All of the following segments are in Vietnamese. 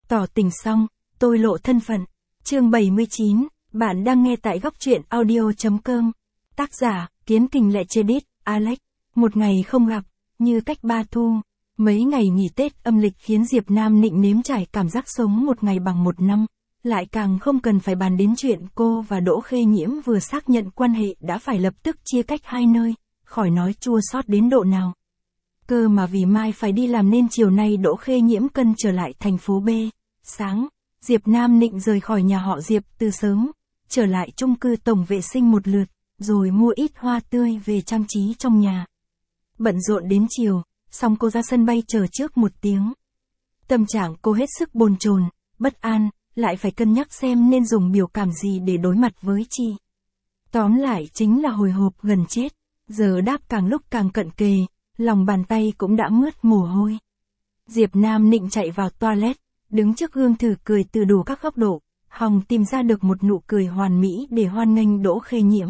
Tỏ tình xong, tôi lộ thân phận. Chương 79, bạn đang nghe tại góc truyện audio.com. Tác giả, Kiến Kình Lệ Chedit, Alex. Một ngày không gặp, như cách ba thu. Mấy ngày nghỉ Tết âm lịch khiến Diệp Nam Nịnh nếm trải cảm giác sống một ngày bằng một năm. Lại càng không cần phải bàn đến chuyện cô và Đỗ Khê Nhiễm vừa xác nhận quan hệ đã phải lập tức chia cách hai nơi, khỏi nói chua xót đến độ nào. Cơ mà vì mai phải đi làm nên chiều nay Đỗ Khê Nhiễm cân trở lại thành phố B. Sáng, Diệp Nam Nịnh rời khỏi nhà họ Diệp từ sớm, trở lại chung cư tổng vệ sinh một lượt, rồi mua ít hoa tươi về trang trí trong nhà. Bận rộn đến chiều, xong cô ra sân bay chờ trước một tiếng. Tâm trạng cô hết sức bồn chồn, bất an, lại phải cân nhắc xem nên dùng biểu cảm gì để đối mặt với Chi. Tóm lại chính là hồi hộp gần chết, giờ đáp càng lúc càng cận kề, lòng bàn tay cũng đã mướt mồ hôi. Diệp Nam Nịnh chạy vào toilet, đứng trước gương thử cười từ đủ các góc độ, hòng tìm ra được một nụ cười hoàn mỹ để hoan nghênh Đỗ Khê Nhiễm.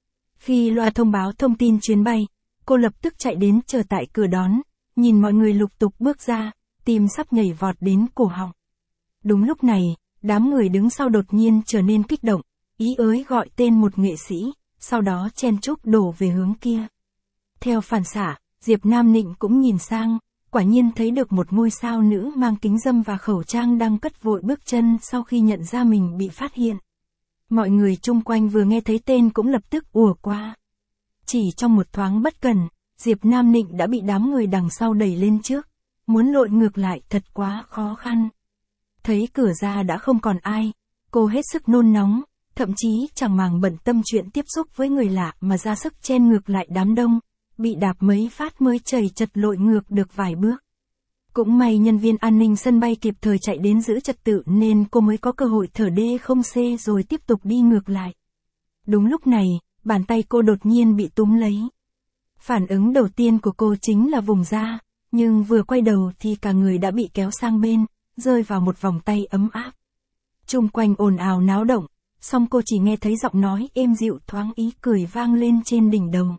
Khi loa thông báo thông tin chuyến bay, cô lập tức chạy đến chờ tại cửa đón, nhìn mọi người lục tục bước ra, tim sắp nhảy vọt đến cổ họng. Đúng lúc này, đám người đứng sau đột nhiên trở nên kích động, ý ới gọi tên một nghệ sĩ, sau đó chen chúc đổ về hướng kia. Theo phản xạ, Diệp Nam Nịnh cũng nhìn sang, quả nhiên thấy được một ngôi sao nữ mang kính râm và khẩu trang đang cất vội bước chân sau khi nhận ra mình bị phát hiện. Mọi người chung quanh vừa nghe thấy tên cũng lập tức ùa qua. Chỉ trong một thoáng bất cẩn, Diệp Nam Nịnh đã bị đám người đằng sau đẩy lên trước, muốn lội ngược lại thật quá khó khăn. Thấy cửa ra đã không còn ai, cô hết sức nôn nóng, thậm chí chẳng màng bận tâm chuyện tiếp xúc với người lạ mà ra sức chen ngược lại đám đông, bị đạp mấy phát mới chầy chật lội ngược được vài bước. Cũng may nhân viên an ninh sân bay kịp thời chạy đến giữ trật tự nên cô mới có cơ hội thở D0C rồi tiếp tục đi ngược lại. Đúng lúc này, bàn tay cô đột nhiên bị túm lấy. Phản ứng đầu tiên của cô chính là vùng ra, nhưng vừa quay đầu thì cả người đã bị kéo sang bên, rơi vào một vòng tay ấm áp. Chung quanh ồn ào náo động, song cô chỉ nghe thấy giọng nói êm dịu thoáng ý cười vang lên trên đỉnh đầu.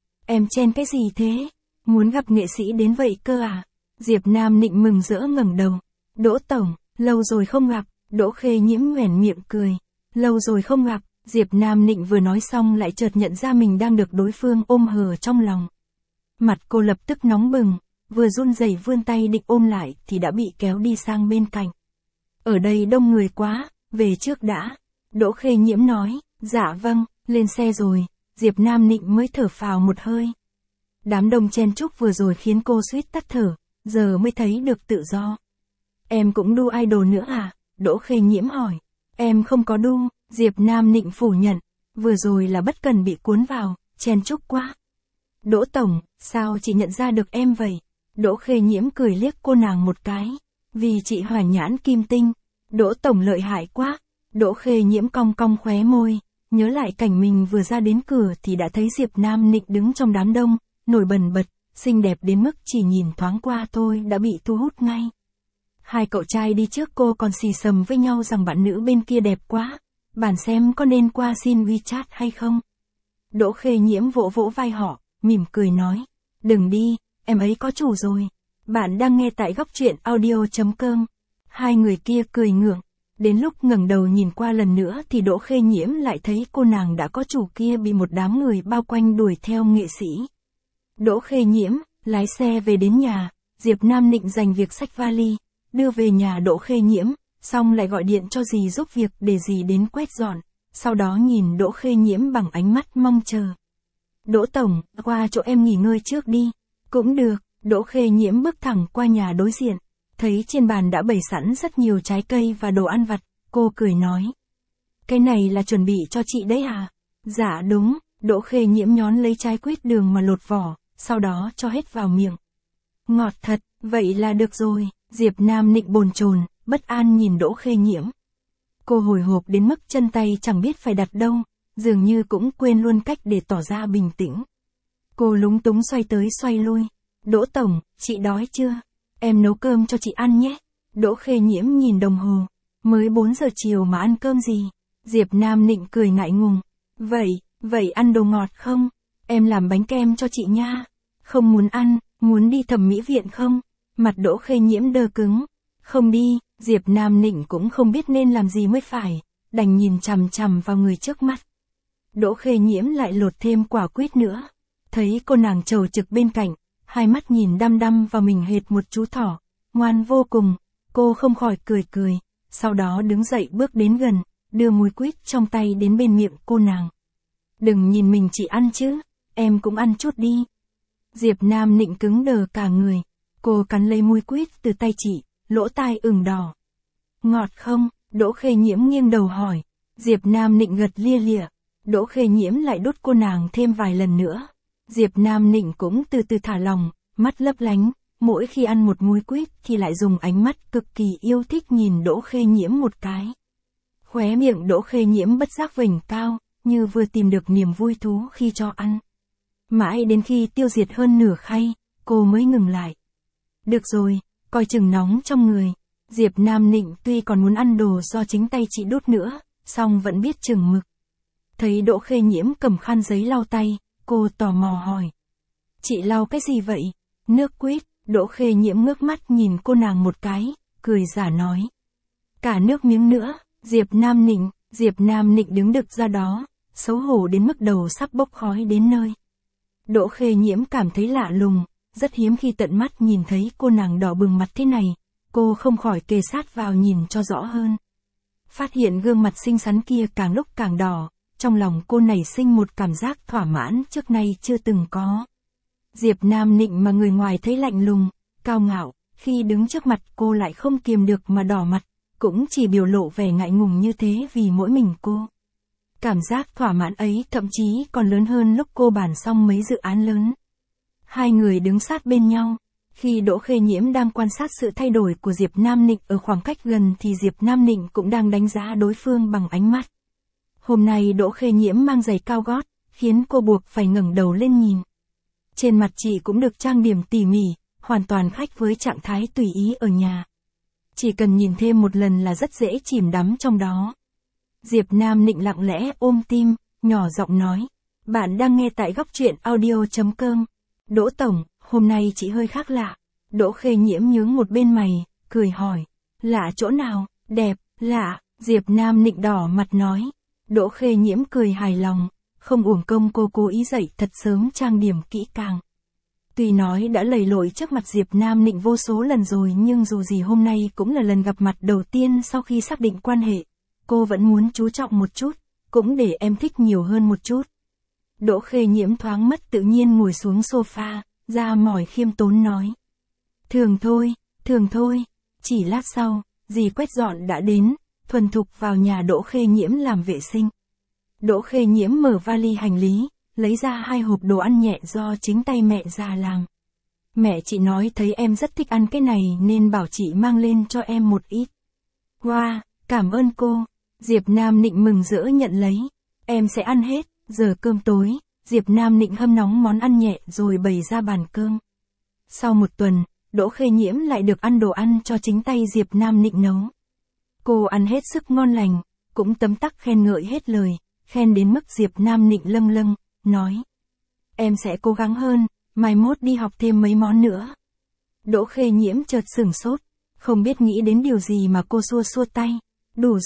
Em chen cái gì thế? Muốn gặp nghệ sĩ đến vậy cơ à? Diệp Nam Nịnh mừng rỡ ngẩng đầu. Đỗ Tổng, lâu rồi không gặp. Đỗ Khê Nhiễm nhoẻn miệng cười. Lâu rồi không gặp. Diệp Nam Nịnh vừa nói xong lại chợt nhận ra mình đang được đối phương ôm hờ trong lòng. Mặt cô lập tức nóng bừng, vừa run rẩy vươn tay định ôm lại thì đã bị kéo đi sang bên cạnh. Ở đây đông người quá, về trước đã. Đỗ Khê Nhiễm nói, dạ vâng, lên xe rồi. Diệp Nam Nịnh mới thở phào một hơi. Đám đông chen chúc vừa rồi khiến cô suýt tắt thở, giờ mới thấy được tự do. Em cũng đu idol nữa à? Đỗ Khê Nhiễm hỏi. Em không có đu, Diệp Nam Nịnh phủ nhận, vừa rồi là bất cần bị cuốn vào, chen chúc quá. Đỗ Tổng, sao chị nhận ra được em vậy? Đỗ Khê Nhiễm cười liếc cô nàng một cái, vì chị hỏa nhãn kim tinh. Đỗ Tổng lợi hại quá. Đỗ Khê Nhiễm cong cong khóe môi. Nhớ lại cảnh mình vừa ra đến cửa thì đã thấy Diệp Nam Nịnh đứng trong đám đông, nổi bần bật, xinh đẹp đến mức chỉ nhìn thoáng qua thôi đã bị thu hút ngay. Hai cậu trai đi trước cô còn xì xầm với nhau rằng bạn nữ bên kia đẹp quá, bạn xem có nên qua xin WeChat hay không? Đỗ Khê Nhiễm vỗ vỗ vai họ, mỉm cười nói, đừng đi, em ấy có chủ rồi. Bạn đang nghe tại góc truyện audio.com. Hai người kia cười ngượng. Đến lúc ngẩng đầu nhìn qua lần nữa thì Đỗ Khê Nhiễm lại thấy cô nàng đã có chủ kia bị một đám người bao quanh đuổi theo nghệ sĩ. Đỗ Khê Nhiễm, lái xe về đến nhà, Diệp Nam Nịnh dành việc xách vali, đưa về nhà Đỗ Khê Nhiễm, xong lại gọi điện cho dì giúp việc để dì đến quét dọn, sau đó nhìn Đỗ Khê Nhiễm bằng ánh mắt mong chờ. Đỗ Tổng, qua chỗ em nghỉ ngơi trước đi. Cũng được, Đỗ Khê Nhiễm bước thẳng qua nhà đối diện. Thấy trên bàn đã bày sẵn rất nhiều trái cây và đồ ăn vặt, cô cười nói. Cái này là chuẩn bị cho chị đấy à? Dạ đúng, Đỗ Khê Nhiễm nhón lấy trái quýt đường mà lột vỏ, sau đó cho hết vào miệng. Ngọt thật, vậy là được rồi. Diệp Nam Nịnh bồn chồn, bất an nhìn Đỗ Khê Nhiễm. Cô hồi hộp đến mức chân tay chẳng biết phải đặt đâu, dường như cũng quên luôn cách để tỏ ra bình tĩnh. Cô lúng túng xoay tới xoay lui. Đỗ Tổng, chị đói chưa? Em nấu cơm cho chị ăn nhé. Đỗ Khê Nhiễm nhìn đồng hồ. Mới 4 giờ chiều mà ăn cơm gì? Diệp Nam Nịnh cười ngại ngùng. Vậy ăn đồ ngọt không? Em làm bánh kem cho chị nha. Không muốn ăn, muốn đi thẩm mỹ viện không? Mặt Đỗ Khê Nhiễm đơ cứng. Không đi, Diệp Nam Nịnh cũng không biết nên làm gì mới phải, đành nhìn chằm chằm vào người trước mắt. Đỗ Khê Nhiễm lại lột thêm quả quýt nữa. Thấy cô nàng trầu trực bên cạnh, hai mắt nhìn đăm đăm vào mình hệt một chú thỏ, ngoan vô cùng, cô không khỏi cười cười, sau đó đứng dậy bước đến gần, đưa múi quýt trong tay đến bên miệng cô nàng. Đừng nhìn mình chỉ ăn chứ, em cũng ăn chút đi. Diệp Nam Nịnh cứng đờ cả người, cô cắn lấy múi quýt từ tay chị, lỗ tai ửng đỏ. Ngọt không? Đỗ Khê Nhiễm nghiêng đầu hỏi. Diệp Nam Nịnh gật lia lịa. Đỗ Khê Nhiễm lại đút cô nàng thêm vài lần nữa. Diệp Nam Nịnh cũng từ từ thả lòng, mắt lấp lánh, mỗi khi ăn một múi quýt thì lại dùng ánh mắt cực kỳ yêu thích nhìn Đỗ Khê Nhiễm một cái. Khóe miệng Đỗ Khê Nhiễm bất giác vểnh cao, như vừa tìm được niềm vui thú khi cho ăn. Mãi đến khi tiêu diệt hơn nửa khay, cô mới ngừng lại. Được rồi, coi chừng nóng trong người. Diệp Nam Nịnh tuy còn muốn ăn đồ do chính tay chị đút nữa, song vẫn biết chừng mực. Thấy Đỗ Khê Nhiễm cầm khăn giấy lau tay, cô tò mò hỏi. Chị lau cái gì vậy? Nước quýt. Đỗ Khê Nhiễm ngước mắt nhìn cô nàng một cái, cười giả nói. Cả nước miếng nữa. Diệp Nam Nịnh đứng đực ra đó, xấu hổ đến mức đầu sắp bốc khói đến nơi. Đỗ Khê Nhiễm cảm thấy lạ lùng, rất hiếm khi tận mắt nhìn thấy cô nàng đỏ bừng mặt thế này, cô không khỏi kề sát vào nhìn cho rõ hơn. Phát hiện gương mặt xinh xắn kia càng lúc càng đỏ, trong lòng cô nảy sinh một cảm giác thỏa mãn trước nay chưa từng có. Diệp Nam Nịnh mà người ngoài thấy lạnh lùng, cao ngạo, khi đứng trước mặt cô lại không kiềm được mà đỏ mặt, cũng chỉ biểu lộ vẻ ngại ngùng như thế vì mỗi mình cô. Cảm giác thỏa mãn ấy thậm chí còn lớn hơn lúc cô bàn xong mấy dự án lớn. Hai người đứng sát bên nhau. Khi Đỗ Khê Nhiễm đang quan sát sự thay đổi của Diệp Nam Nịnh ở khoảng cách gần thì Diệp Nam Nịnh cũng đang đánh giá đối phương bằng ánh mắt. Hôm nay Đỗ Khê Nhiễm mang giày cao gót, khiến cô buộc phải ngẩng đầu lên nhìn. Trên mặt chị cũng được trang điểm tỉ mỉ, hoàn toàn khác với trạng thái tùy ý ở nhà. Chỉ cần nhìn thêm một lần là rất dễ chìm đắm trong đó. Diệp Nam Nịnh lặng lẽ ôm tim, nhỏ giọng nói. Bạn đang nghe tại góc truyện audio.com. Đỗ Tổng, hôm nay chị hơi khác lạ. Đỗ Khê Nhiễm nhướng một bên mày, cười hỏi. Lạ chỗ nào? Đẹp, lạ. Diệp Nam Nịnh đỏ mặt nói. Đỗ Khê Nhiễm cười hài lòng, không uổng công cô cố ý dậy thật sớm trang điểm kỹ càng. Tuy nói đã lầy lội trước mặt Diệp Nam Nịnh vô số lần rồi nhưng dù gì hôm nay cũng là lần gặp mặt đầu tiên sau khi xác định quan hệ. Cô vẫn muốn chú trọng một chút, cũng để em thích nhiều hơn một chút. Đỗ Khê Nhiễm thoáng mất tự nhiên ngồi xuống sofa, ra mỏi khiêm tốn nói. Thường thôi, chỉ lát sau, dì quét dọn đã đến, thuần thục vào nhà Đỗ Khê Nhiễm làm vệ sinh. Đỗ Khê Nhiễm mở vali hành lý, lấy ra 2 hộp đồ ăn nhẹ do chính tay mẹ già làm. Mẹ chị nói thấy em rất thích ăn cái này nên bảo chị mang lên cho em một ít. Wow, cảm ơn cô. Diệp Nam Nịnh mừng rỡ nhận lấy. Em sẽ ăn hết. Giờ cơm tối, Diệp Nam Nịnh hâm nóng món ăn nhẹ rồi bày ra bàn cơm. Sau một tuần, Đỗ Khê Nhiễm lại được ăn đồ ăn cho chính tay Diệp Nam Nịnh nấu. Cô ăn hết sức ngon lành, cũng tấm tắc khen ngợi hết lời, khen đến mức Diệp Nam Nịnh lâng lâng, nói. Em sẽ cố gắng hơn, mai mốt đi học thêm mấy món nữa. Đỗ Khê Nhiễm chợt sửng sốt, không biết nghĩ đến điều gì mà cô xua xua tay. Đủ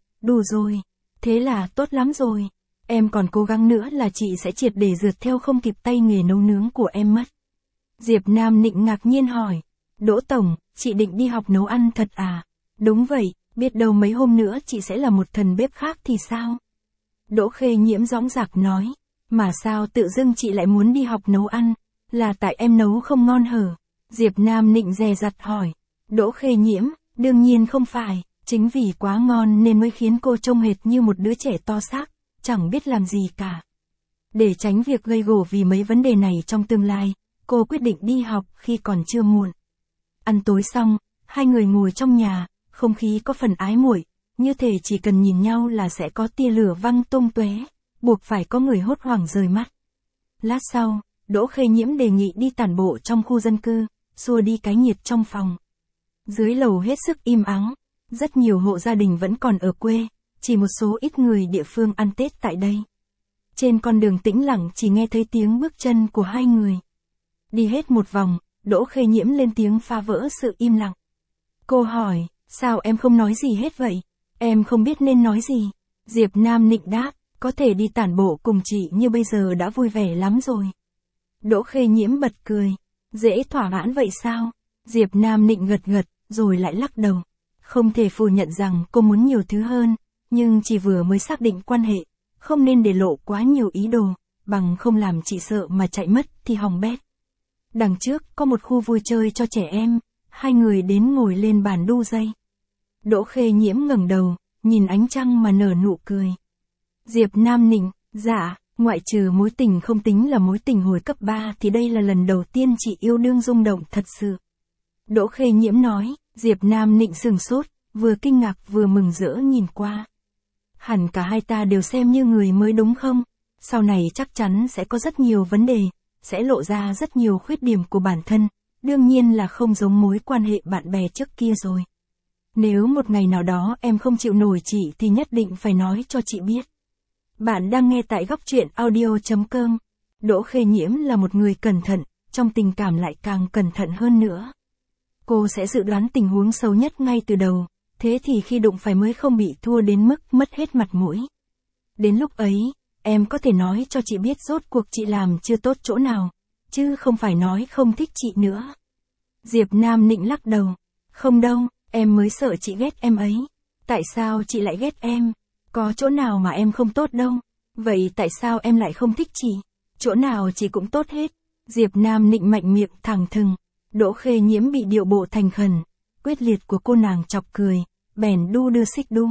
rồi, thế là tốt lắm rồi. Em còn cố gắng nữa là chị sẽ triệt để rượt theo không kịp tay nghề nấu nướng của em mất. Diệp Nam Nịnh ngạc nhiên hỏi. Đỗ Tổng, chị định đi học nấu ăn thật à? Đúng vậy, biết đâu mấy hôm nữa chị sẽ là một thần bếp khác thì sao? Đỗ Khê Nhiễm dõng dạc nói. Mà sao tự dưng chị lại muốn đi học nấu ăn? Là tại em nấu không ngon hở? Diệp Nam Nịnh dè dặt hỏi. Đỗ Khê Nhiễm, đương nhiên không phải, chính vì quá ngon nên mới khiến cô trông hệt như một đứa trẻ to xác, chẳng biết làm gì cả. Để tránh việc gây gổ vì mấy vấn đề này trong tương lai, cô quyết định đi học khi còn chưa muộn. Ăn tối xong, hai người ngồi trong nhà, không khí có phần ái muội, như thể chỉ cần nhìn nhau là sẽ có tia lửa văng tung tóe, buộc phải có người hốt hoảng rời mắt. Lát sau, Đỗ Khê Nhiễm đề nghị đi tản bộ trong khu dân cư, xua đi cái nhiệt trong phòng. Dưới lầu hết sức im ắng, rất nhiều hộ gia đình vẫn còn ở quê, chỉ một số ít người địa phương ăn Tết tại đây. Trên con đường tĩnh lặng chỉ nghe thấy tiếng bước chân của hai người. Đi hết một vòng, Đỗ Khê Nhiễm lên tiếng phá vỡ sự im lặng. Cô hỏi, Sao em không nói gì hết vậy? Em không biết nên nói gì. Diệp Nam Nịnh đáp, có thể đi tản bộ cùng chị như bây giờ đã vui vẻ lắm rồi. Đỗ Khê Nhiễm bật cười. Dễ thỏa mãn vậy sao? Diệp Nam Nịnh gật gật, rồi lại lắc đầu. Không thể phủ nhận rằng cô muốn nhiều thứ hơn, nhưng chỉ vừa mới xác định quan hệ, không nên để lộ quá nhiều ý đồ, bằng không làm chị sợ mà chạy mất thì hỏng bét. Đằng trước có một khu vui chơi cho trẻ em, hai người đến ngồi lên bàn đu dây. Đỗ Khê Nhiễm ngẩng đầu, nhìn ánh trăng mà nở nụ cười. Diệp Nam Nịnh, dạ, ngoại trừ mối tình không tính là mối tình hồi cấp 3 thì đây là lần đầu tiên chị yêu đương rung động thật sự. Đỗ Khê Nhiễm nói. Diệp Nam Nịnh sừng sốt, vừa kinh ngạc vừa mừng rỡ nhìn qua. Hẳn cả hai ta đều xem như người mới đúng không? Sau này chắc chắn sẽ có rất nhiều vấn đề, sẽ lộ ra rất nhiều khuyết điểm của bản thân, đương nhiên là không giống mối quan hệ bạn bè trước kia rồi. Nếu một ngày nào đó em không chịu nổi chị thì nhất định phải nói cho chị biết. Bạn đang nghe tại góc truyện audio.com. Đỗ Khê Nhiễm là một người cẩn thận, trong tình cảm lại càng cẩn thận hơn nữa. Cô sẽ dự đoán tình huống xấu nhất ngay từ đầu, thế thì khi đụng phải mới không bị thua đến mức mất hết mặt mũi. Đến lúc ấy, em có thể nói cho chị biết rốt cuộc chị làm chưa tốt chỗ nào, chứ không phải nói không thích chị nữa. Diệp Nam Nịnh lắc đầu. Không đâu, em mới sợ chị ghét em ấy. Tại sao chị lại ghét em? Có chỗ nào mà em không tốt đâu. Vậy tại sao em lại không thích chị? Chỗ nào chị cũng tốt hết. Diệp Nam Nịnh mạnh miệng thẳng thừng. Đỗ Khê Nhiễm bị điệu bộ thành khẩn, quyết liệt của cô nàng chọc cười, bèn đu đưa xích đu.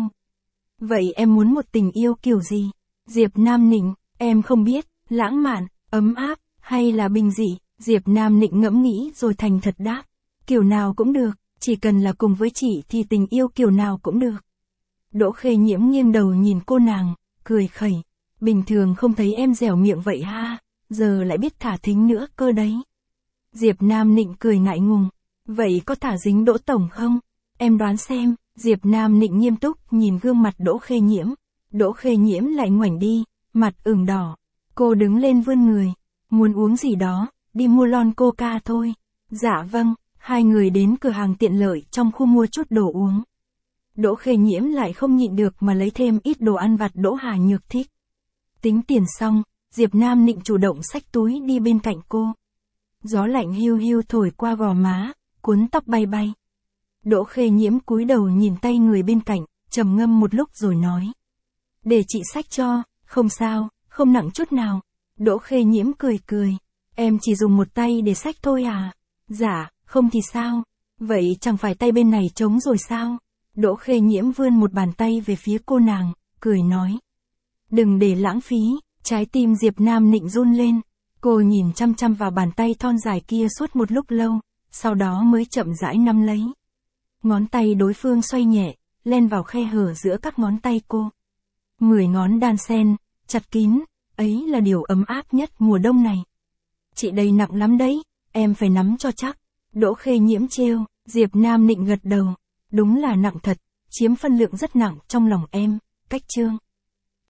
Vậy em muốn một tình yêu kiểu gì? Diệp Nam Nịnh, em không biết, lãng mạn, ấm áp, hay là bình dị? Diệp Nam Nịnh ngẫm nghĩ rồi thành thật đáp. Kiểu nào cũng được, chỉ cần là cùng với chị thì tình yêu kiểu nào cũng được. Đỗ Khê Nhiễm nghiêng đầu nhìn cô nàng, cười khẩy. Bình thường không thấy em dẻo miệng vậy ha, giờ lại biết thả thính nữa cơ đấy. Diệp Nam Nịnh cười ngại ngùng. Vậy có thả dính Đỗ tổng không? Em đoán xem. Diệp Nam Nịnh nghiêm túc nhìn gương mặt Đỗ Khê Nhiễm. Đỗ Khê Nhiễm lại ngoảnh đi, mặt ửng đỏ. Cô đứng lên vươn người. Muốn uống gì đó, đi mua lon coca thôi. Dạ vâng, hai người đến cửa hàng tiện lợi trong khu mua chút đồ uống. Đỗ Khê Nhiễm lại không nhịn được mà lấy thêm ít đồ ăn vặt Đỗ Hà Nhược thích. Tính tiền xong, Diệp Nam Nịnh chủ động xách túi đi bên cạnh cô. Gió lạnh hiu hiu thổi qua gò má, cuốn tóc bay bay. Đỗ Khê Nhiễm cúi đầu nhìn tay người bên cạnh, trầm ngâm một lúc rồi nói. Để chị xách cho, không sao, không nặng chút nào. Đỗ Khê Nhiễm cười cười. Em chỉ dùng một tay để xách thôi à? Dạ, không thì sao? Vậy chẳng phải tay bên này trống rồi sao? Đỗ Khê Nhiễm vươn một bàn tay về phía cô nàng, cười nói. Đừng để lãng phí. Trái tim Diệp Nam Nịnh run lên. Cô nhìn chăm chăm vào bàn tay thon dài kia suốt một lúc lâu, sau đó mới chậm rãi nắm lấy. Ngón tay đối phương xoay nhẹ, len vào khe hở giữa các ngón tay cô. 10 ngón đan xen, chặt kín, ấy là điều ấm áp nhất mùa đông này. Chị đây nặng lắm đấy, em phải nắm cho chắc. Đỗ Khê Nhiễm trêu, Diệp Nam Nịnh gật đầu. Đúng là nặng thật, chiếm phân lượng rất nặng trong lòng em. Cách chương.